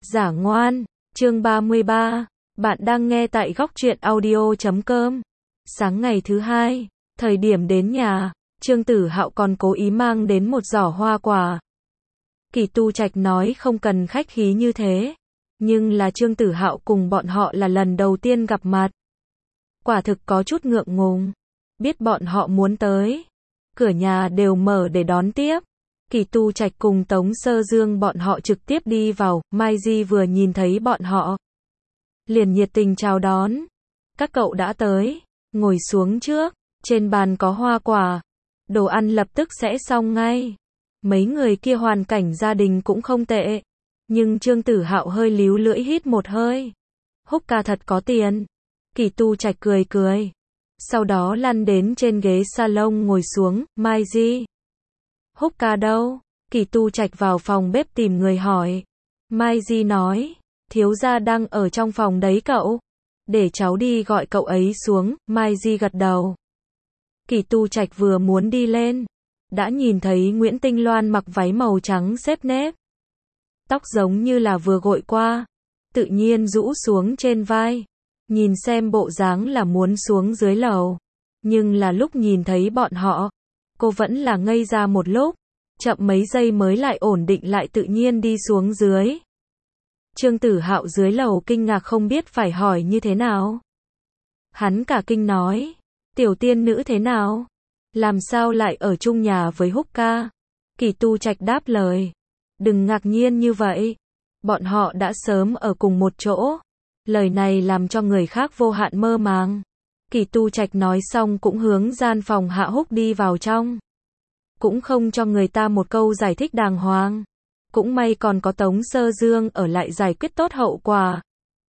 Giả ngoan, chương 33, bạn đang nghe tại góc truyện audio.com. Sáng ngày thứ hai, thời điểm đến nhà, Trương Tử Hạo còn cố ý mang đến một giỏ hoa quả. Kỳ Tu Trạch nói không cần khách khí như thế, nhưng là Trương Tử Hạo cùng bọn họ là lần đầu tiên gặp mặt. Quả thực có chút ngượng ngùng, biết bọn họ muốn tới, cửa nhà đều mở để đón tiếp. Kỳ Tu Trạch cùng Tống Sơ Dương bọn họ trực tiếp đi vào, Mai Di vừa nhìn thấy bọn họ, liền nhiệt tình chào đón. Các cậu đã tới, ngồi xuống trước, trên bàn có hoa quả, đồ ăn lập tức sẽ xong ngay. Mấy người kia hoàn cảnh gia đình cũng không tệ, nhưng Trương Tử Hạo hơi líu lưỡi hít một hơi. Húc ca thật có tiền. Kỳ Tu Trạch cười cười, sau đó lăn đến trên ghế salon ngồi xuống. Mai Di, Húc ca đâu? Kỳ Tu Trạch vào phòng bếp tìm người hỏi. Mai Di nói, thiếu gia đang ở trong phòng đấy cậu. Để cháu đi gọi cậu ấy xuống. Mai Di gật đầu. Kỳ Tu Trạch vừa muốn đi lên, đã nhìn thấy Nguyễn Tinh Loan mặc váy màu trắng xếp nếp. Tóc giống như là vừa gội qua, tự nhiên rũ xuống trên vai. Nhìn xem bộ dáng là muốn xuống dưới lầu. Nhưng là lúc nhìn thấy bọn họ, cô vẫn là ngây ra một lúc, chậm mấy giây mới lại ổn định lại tự nhiên đi xuống dưới. Trương Tử Hạo dưới lầu kinh ngạc không biết phải hỏi như thế nào. Hắn cả kinh nói, tiểu tiên nữ thế nào? Làm sao lại ở chung nhà với Húc ca? Kỳ Tu Trạch đáp lời, đừng ngạc nhiên như vậy, bọn họ đã sớm ở cùng một chỗ. Lời này làm cho người khác vô hạn mơ màng. Kỳ Tu Trạch nói xong cũng hướng gian phòng Hạ Húc đi vào trong. Cũng không cho người ta một câu giải thích đàng hoàng. Cũng may còn có Tống Sơ Dương ở lại giải quyết tốt hậu quả.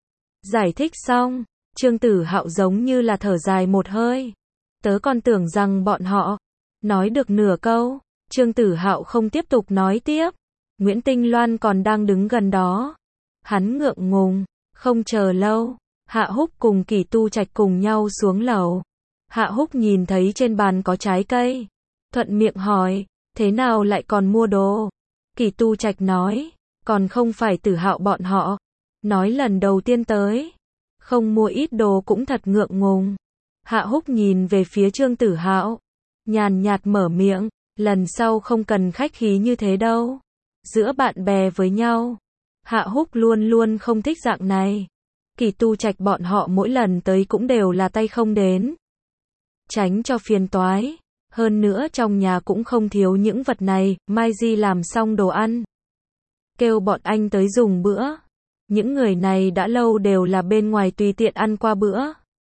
Giải thích xong, Trương Tử Hạo giống như là thở dài một hơi. Tớ còn tưởng rằng bọn họ nói được nửa câu, Trương Tử Hạo không tiếp tục nói tiếp. Nguyễn Tinh Loan còn đang đứng gần đó. Hắn ngượng ngùng, không chờ lâu, Hạ Húc cùng Kỳ Tu Trạch cùng nhau xuống lầu. Hạ Húc nhìn thấy trên bàn có trái cây, thuận miệng hỏi, thế nào lại còn mua đồ? Kỳ Tu Trạch nói, còn không phải Tử Hạo bọn họ nói lần đầu tiên tới, không mua ít đồ cũng thật ngượng ngùng. Hạ Húc nhìn về phía Trương Tử Hạo, nhàn nhạt mở miệng, lần sau không cần khách khí như thế đâu. Giữa bạn bè với nhau, Hạ Húc luôn luôn không thích dạng này. Kỳ Tu Trạch bọn họ mỗi lần tới cũng đều là tay không đến, tránh cho phiền toái. Hơn nữa trong nhà cũng không thiếu những vật này. Mai Di làm xong đồ ăn, kêu bọn anh tới dùng bữa. Những người này đã lâu đều là bên ngoài tùy tiện ăn qua bữa.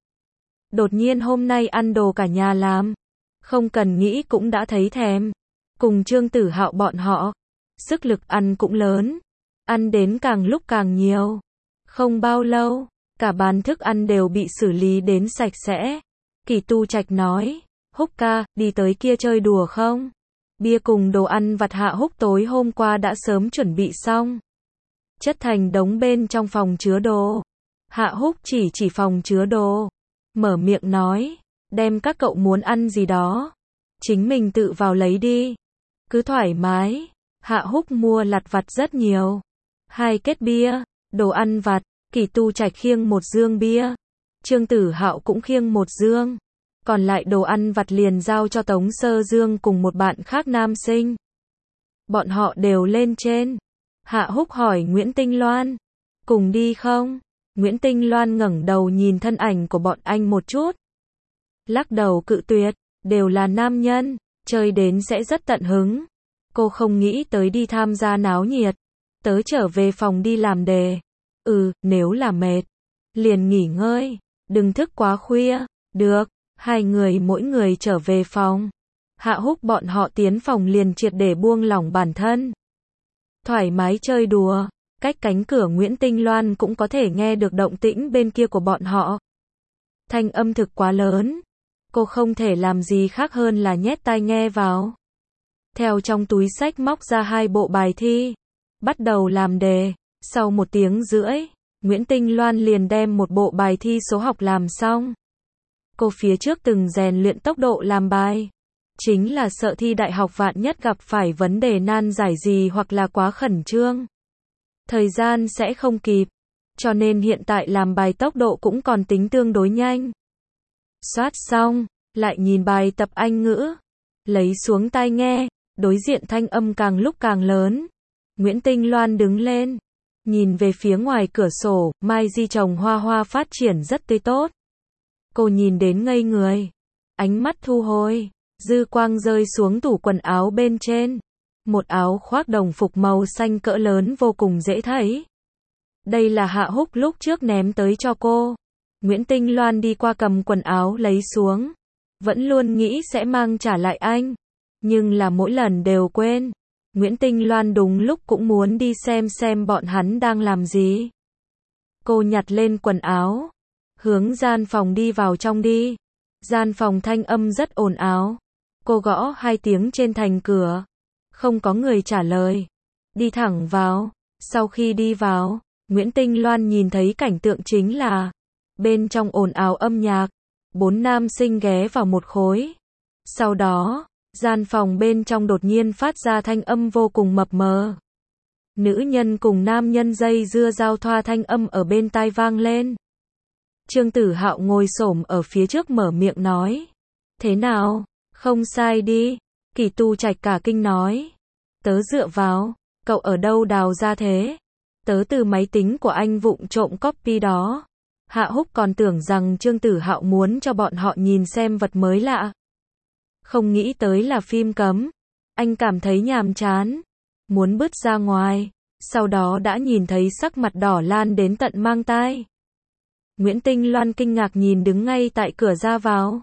Đột nhiên hôm nay ăn đồ cả nhà làm, không cần nghĩ cũng đã thấy thèm. Cùng Trương Tử Hạo bọn họ, sức lực ăn cũng lớn, ăn đến càng lúc càng nhiều. Không bao lâu, cả bàn thức ăn đều bị xử lý đến sạch sẽ. Kỳ Tu Trạch nói, Húc ca, đi tới kia chơi đùa không? Bia cùng đồ ăn vặt Hạ Húc tối hôm qua đã sớm chuẩn bị xong, chất thành đống bên trong phòng chứa đồ. Hạ Húc chỉ phòng chứa đồ, mở miệng nói, đem các cậu muốn ăn gì đó, chính mình tự vào lấy đi, cứ thoải mái. Hạ Húc mua lặt vặt rất nhiều, 2 kết bia, đồ ăn vặt. Kỳ Tu Trạch khiêng một dương bia, Trương Tử Hạo cũng khiêng một dương, còn lại đồ ăn vặt liền giao cho Tống Sơ Dương cùng một bạn khác nam sinh. Bọn họ đều lên trên. Hạ Húc hỏi Nguyễn Tinh Loan, cùng đi không? Nguyễn Tinh Loan ngẩng đầu nhìn thân ảnh của bọn anh một chút, lắc đầu cự tuyệt, đều là nam nhân, chơi đến sẽ rất tận hứng. Cô không nghĩ tới đi tham gia náo nhiệt, tớ trở về phòng đi làm đề. Nếu là mệt, liền nghỉ ngơi, đừng thức quá khuya. Được, hai người mỗi người trở về phòng. Hạ Húc bọn họ tiến phòng liền triệt để buông lỏng bản thân, thoải mái chơi đùa. Cách cánh cửa Nguyễn Tinh Loan cũng có thể nghe được động tĩnh bên kia của bọn họ. Thanh âm thực quá lớn, cô không thể làm gì khác hơn là nhét tai nghe vào. Theo trong túi xách móc ra 2 bộ bài thi, bắt đầu làm đề. Sau 1 tiếng rưỡi, Nguyễn Tinh Loan liền đem một bộ bài thi số học làm xong. Cô phía trước từng rèn luyện tốc độ làm bài, chính là sợ thi đại học vạn nhất gặp phải vấn đề nan giải gì hoặc là quá khẩn trương. Thời gian sẽ không kịp. Cho nên hiện tại làm bài tốc độ cũng còn tính tương đối nhanh. Soát xong, lại nhìn bài tập Anh ngữ. Lấy xuống tai nghe, đối diện thanh âm càng lúc càng lớn. Nguyễn Tinh Loan đứng lên, nhìn về phía ngoài cửa sổ, mai di trồng hoa hoa phát triển rất tươi tốt. Cô nhìn đến ngây người. Ánh mắt thu hồi, dư quang rơi xuống tủ quần áo bên trên. Một áo khoác đồng phục màu xanh cỡ lớn vô cùng dễ thấy. Đây là Hạ Húc lúc trước ném tới cho cô. Nguyễn Tinh Loan đi qua cầm quần áo lấy xuống. Vẫn luôn nghĩ sẽ mang trả lại anh. Nhưng là mỗi lần đều quên. Nguyễn Tinh Loan đúng lúc cũng muốn đi xem bọn hắn đang làm gì. Cô nhặt lên quần áo. Hướng gian phòng đi vào trong đi. Gian phòng thanh âm rất ồn ào. Cô gõ 2 tiếng trên thành cửa. Không có người trả lời. Đi thẳng vào. Sau khi đi vào, Nguyễn Tinh Loan nhìn thấy cảnh tượng chính là bên trong ồn ào âm nhạc. 4 nam sinh ghé vào một khối. Sau đó, gian phòng bên trong đột nhiên phát ra thanh âm vô cùng mập mờ. Nữ nhân cùng nam nhân dây dưa giao thoa thanh âm ở bên tai vang lên. Trương Tử Hạo ngồi xổm ở phía trước mở miệng nói. Thế nào? Không sai đi. Kỳ Tu Trạch cả kinh nói. Tớ dựa vào. Cậu ở đâu đào ra thế? Tớ từ máy tính của anh vụng trộm copy đó. Hạ Húc còn tưởng rằng Trương Tử Hạo muốn cho bọn họ nhìn xem vật mới lạ. Không nghĩ tới là phim cấm. Anh cảm thấy nhàm chán. Muốn bứt ra ngoài. Sau đó đã nhìn thấy sắc mặt đỏ lan đến tận mang tai. Nguyễn Tinh Loan kinh ngạc nhìn đứng ngay tại cửa ra vào.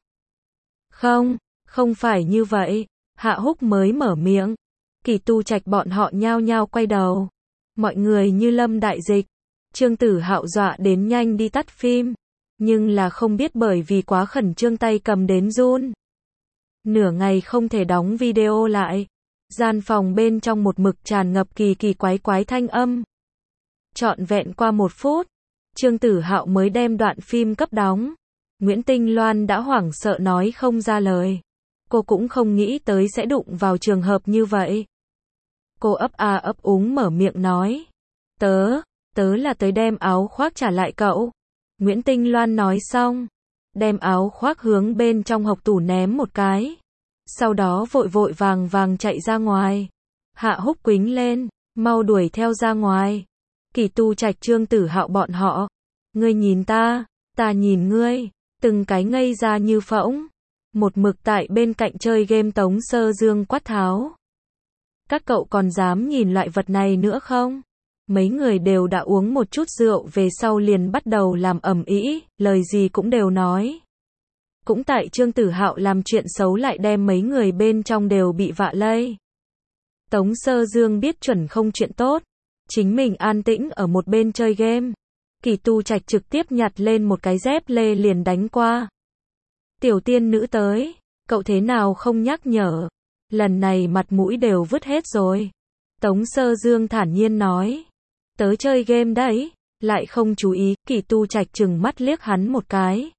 Không phải như vậy. Hạ Húc mới mở miệng. Kỳ Tu Trạch bọn họ nhao nhao quay đầu. Mọi người như lâm đại dịch. Trương Tử Hạo dọa đến nhanh đi tắt phim. Nhưng là không biết bởi vì quá khẩn trương tay cầm đến run. Nửa ngày không thể đóng video lại. Gian phòng bên trong một mực tràn ngập kỳ quái thanh âm. Trọn vẹn qua 1 phút. Trương Tử Hạo mới đem đoạn phim cấp đóng. Nguyễn Tinh Loan đã hoảng sợ nói không ra lời. Cô cũng không nghĩ tới sẽ đụng vào trường hợp như vậy. Cô ấp úng mở miệng nói. Tớ là tới đem áo khoác trả lại cậu. Nguyễn Tinh Loan nói xong. Đem áo khoác hướng bên trong hộc tủ ném một cái. Sau đó vội vàng chạy ra ngoài. Hạ Húc quính lên. Mau đuổi theo ra ngoài. Kỳ Tu Trạch Trương Tử Hạo bọn họ. Ngươi nhìn ta nhìn ngươi. Từng cái ngây ra như phỗng. Một mực tại bên cạnh chơi game Tống Sơ Dương quát tháo. Các cậu còn dám nhìn loại vật này nữa không? Mấy người đều đã uống một chút rượu về sau liền bắt đầu làm ầm ĩ, lời gì cũng đều nói. Cũng tại Trương Tử Hạo làm chuyện xấu lại đem mấy người bên trong đều bị vạ lây. Tống Sơ Dương biết chuẩn không chuyện tốt. Chính mình an tĩnh ở một bên chơi game. Kỳ Tu Trạch trực tiếp nhặt lên một cái dép lê liền đánh qua. Tiểu tiên nữ tới, cậu thế nào không nhắc nhở? Lần này mặt mũi đều vứt hết rồi. Tống Sơ Dương thản nhiên nói. Tớ chơi game đấy, lại không chú ý. Kỳ Tu Trạch trừng mắt liếc hắn một cái.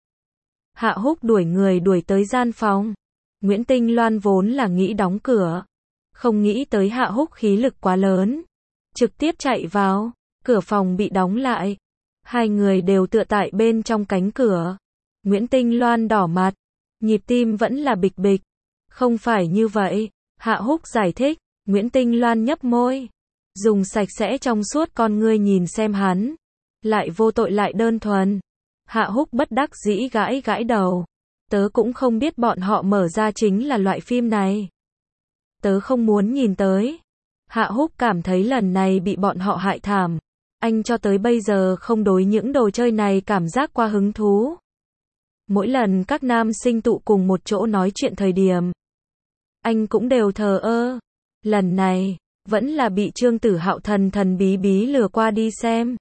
Hạ Húc đuổi người đuổi tới gian phòng. Nguyễn Tinh Loan vốn là nghĩ đóng cửa. Không nghĩ tới Hạ Húc khí lực quá lớn. Trực tiếp chạy vào, cửa phòng bị đóng lại. Hai người đều tựa tại bên trong cánh cửa. Nguyễn Tinh Loan đỏ mặt, nhịp tim vẫn là bịch bịch. Không phải như vậy, Hạ Húc giải thích. Nguyễn Tinh Loan nhấp môi, dùng sạch sẽ trong suốt con ngươi nhìn xem hắn. Lại vô tội lại đơn thuần. Hạ Húc bất đắc dĩ gãi đầu. Tớ cũng không biết bọn họ mở ra chính là loại phim này. Tớ không muốn nhìn tới. Hạ Húc cảm thấy lần này bị bọn họ hại thảm. Anh cho tới bây giờ không đối những đồ chơi này cảm giác qua hứng thú. Mỗi lần các nam sinh tụ cùng một chỗ nói chuyện thời điểm, anh cũng đều thờ ơ. Lần này, vẫn là bị Trương Tử Hạo thần bí lừa qua đi xem.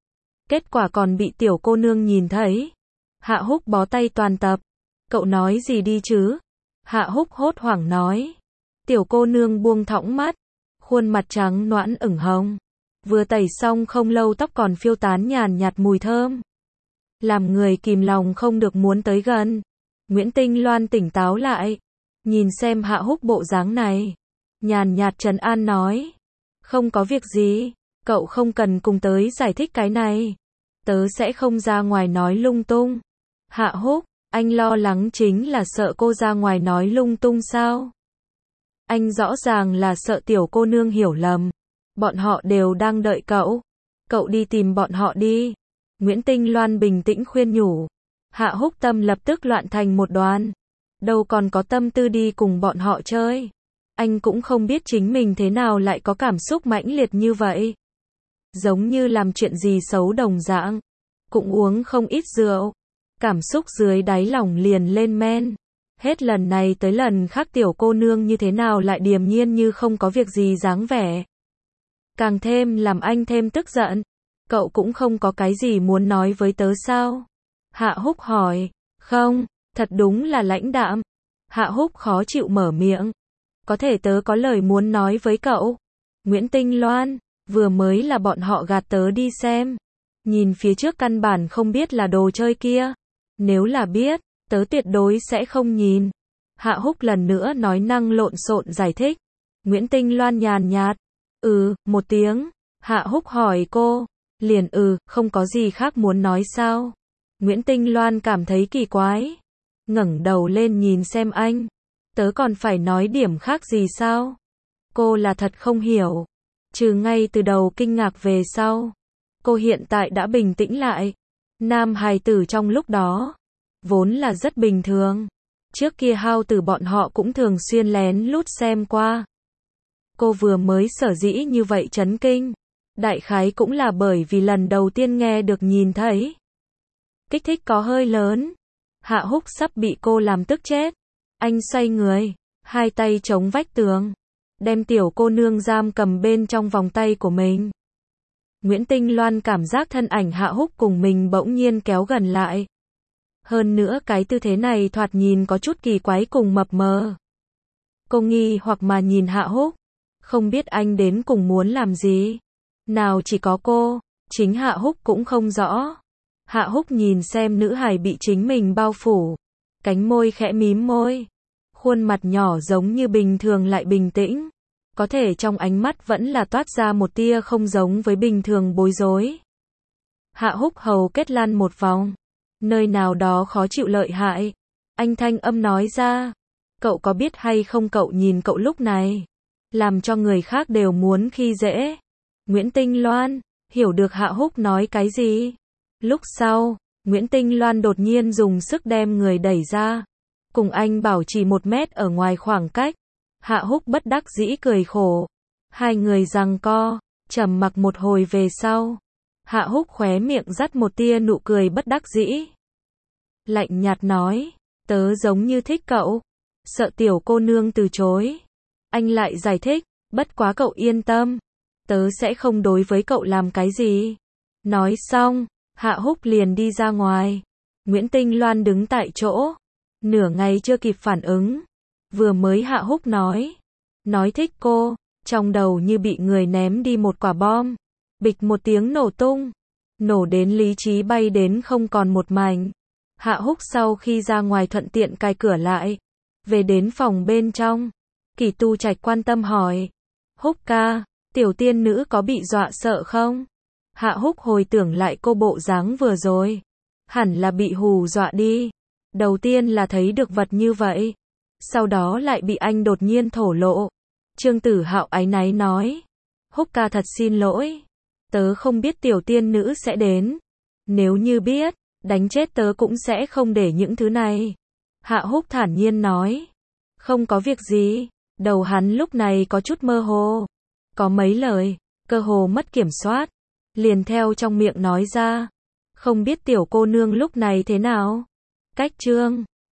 Kết quả còn bị tiểu cô nương nhìn thấy. Hạ Húc bó tay toàn tập. Cậu nói gì đi chứ? Hạ Húc hốt hoảng nói. Tiểu cô nương buông thõng mắt. Khuôn mặt trắng nõn ửng hồng. Vừa tẩy xong không lâu tóc còn phiêu tán nhàn nhạt mùi thơm. Làm người kìm lòng không được muốn tới gần. Nguyễn Tinh Loan tỉnh táo lại. Nhìn xem Hạ Húc bộ dáng này. Nhàn nhạt trấn an nói. Không có việc gì. Cậu không cần cùng tới giải thích cái này. Tớ sẽ không ra ngoài nói lung tung. Hạ Húc, anh lo lắng chính là sợ cô ra ngoài nói lung tung sao? Anh rõ ràng là sợ tiểu cô nương hiểu lầm. Bọn họ đều đang đợi cậu. Cậu đi tìm bọn họ đi. Nguyễn Tinh Loan bình tĩnh khuyên nhủ. Hạ Húc tâm lập tức loạn thành một đoàn. Đâu còn có tâm tư đi cùng bọn họ chơi. Anh cũng không biết chính mình thế nào lại có cảm xúc mãnh liệt như vậy. Giống như làm chuyện gì xấu đồng dạng. Cũng uống không ít rượu. Cảm xúc dưới đáy lòng liền lên men. Hết lần này tới lần khác tiểu cô nương như thế nào lại điềm nhiên như không có việc gì dáng vẻ. Càng thêm làm anh thêm tức giận. Cậu cũng không có cái gì muốn nói với tớ sao? Hạ Húc hỏi. Không, thật đúng là lãnh đạm. Hạ Húc khó chịu mở miệng. Có thể tớ có lời muốn nói với cậu. Nguyễn Tinh Loan, vừa mới là bọn họ gạt tớ đi xem. Nhìn phía trước căn bản không biết là đồ chơi kia. Nếu là biết, tớ tuyệt đối sẽ không nhìn. Hạ Húc lần nữa nói năng lộn xộn giải thích. Nguyễn Tinh Loan nhàn nhạt. Một tiếng. Hạ Húc hỏi cô. Liền không có gì khác muốn nói sao? Nguyễn Tinh Loan cảm thấy kỳ quái. Ngẩng đầu lên nhìn xem anh. Tớ còn phải nói điểm khác gì sao? Cô là thật không hiểu. Trừ ngay từ đầu kinh ngạc về sau. Cô hiện tại đã bình tĩnh lại. Nam hài tử trong lúc đó. Vốn là rất bình thường. Trước kia hao tử bọn họ cũng thường xuyên lén lút xem qua. Cô vừa mới sở dĩ như vậy chấn kinh. Đại khái cũng là bởi vì lần đầu tiên nghe được nhìn thấy. Kích thích có hơi lớn. Hạ Húc sắp bị cô làm tức chết. Anh xoay người, hai tay chống vách tường. Đem tiểu cô nương giam cầm bên trong vòng tay của mình. Nguyễn Tinh Loan cảm giác thân ảnh Hạ Húc cùng mình bỗng nhiên kéo gần lại. Hơn nữa cái tư thế này thoạt nhìn có chút kỳ quái cùng mập mờ. Cô nghi hoặc mà nhìn Hạ Húc. Không biết anh đến cùng muốn làm gì. Nào chỉ có cô, chính Hạ Húc cũng không rõ. Hạ Húc nhìn xem nữ hài bị chính mình bao phủ. Cánh môi khẽ mím môi. Khuôn mặt nhỏ giống như bình thường lại bình tĩnh. Có thể trong ánh mắt vẫn là toát ra một tia không giống với bình thường bối rối. Hạ Húc hầu kết lăn một vòng. Nơi nào đó khó chịu lợi hại. Anh thanh âm nói ra. Cậu có biết hay không cậu nhìn cậu lúc này. Làm cho người khác đều muốn khi dễ. Nguyễn Tinh Loan, hiểu được Hạ Húc nói cái gì. Lúc sau, Nguyễn Tinh Loan đột nhiên dùng sức đem người đẩy ra. Cùng anh bảo trì 1 mét ở ngoài khoảng cách. Hạ Húc bất đắc dĩ cười khổ. Hai người giằng co, trầm mặc một hồi về sau. Hạ Húc khóe miệng dắt một tia nụ cười bất đắc dĩ. Lạnh nhạt nói, tớ giống như thích cậu. Sợ tiểu cô nương từ chối. Anh lại giải thích, bất quá cậu yên tâm. Tớ sẽ không đối với cậu làm cái gì. Nói xong, Hạ Húc liền đi ra ngoài. Nguyễn Tinh Loan đứng tại chỗ. Nửa ngày chưa kịp phản ứng. Vừa mới Hạ Húc nói thích cô, trong đầu như bị người ném đi một quả bom. Bịch một tiếng nổ tung. Nổ đến lý trí bay đến không còn một mảnh. Hạ Húc sau khi ra ngoài thuận tiện cài cửa lại. Về đến phòng bên trong. Kỷ Tu Trạch quan tâm hỏi. Húc ca, tiểu tiên nữ có bị dọa sợ không? Hạ Húc hồi tưởng lại cô bộ dáng vừa rồi. Hẳn là bị hù dọa đi. Đầu tiên là thấy được vật như vậy. Sau đó lại bị anh đột nhiên thổ lộ. Trương Tử Hạo áy náy nói. Húc ca thật xin lỗi. Tớ không biết tiểu tiên nữ sẽ đến. Nếu như biết, đánh chết tớ cũng sẽ không để những thứ này. Hạ Húc thản nhiên nói. Không có việc gì. Đầu hắn lúc này có chút mơ hồ. Có mấy lời, cơ hồ mất kiểm soát. Liền theo trong miệng nói ra. Không biết tiểu cô nương lúc này thế nào? Cách chương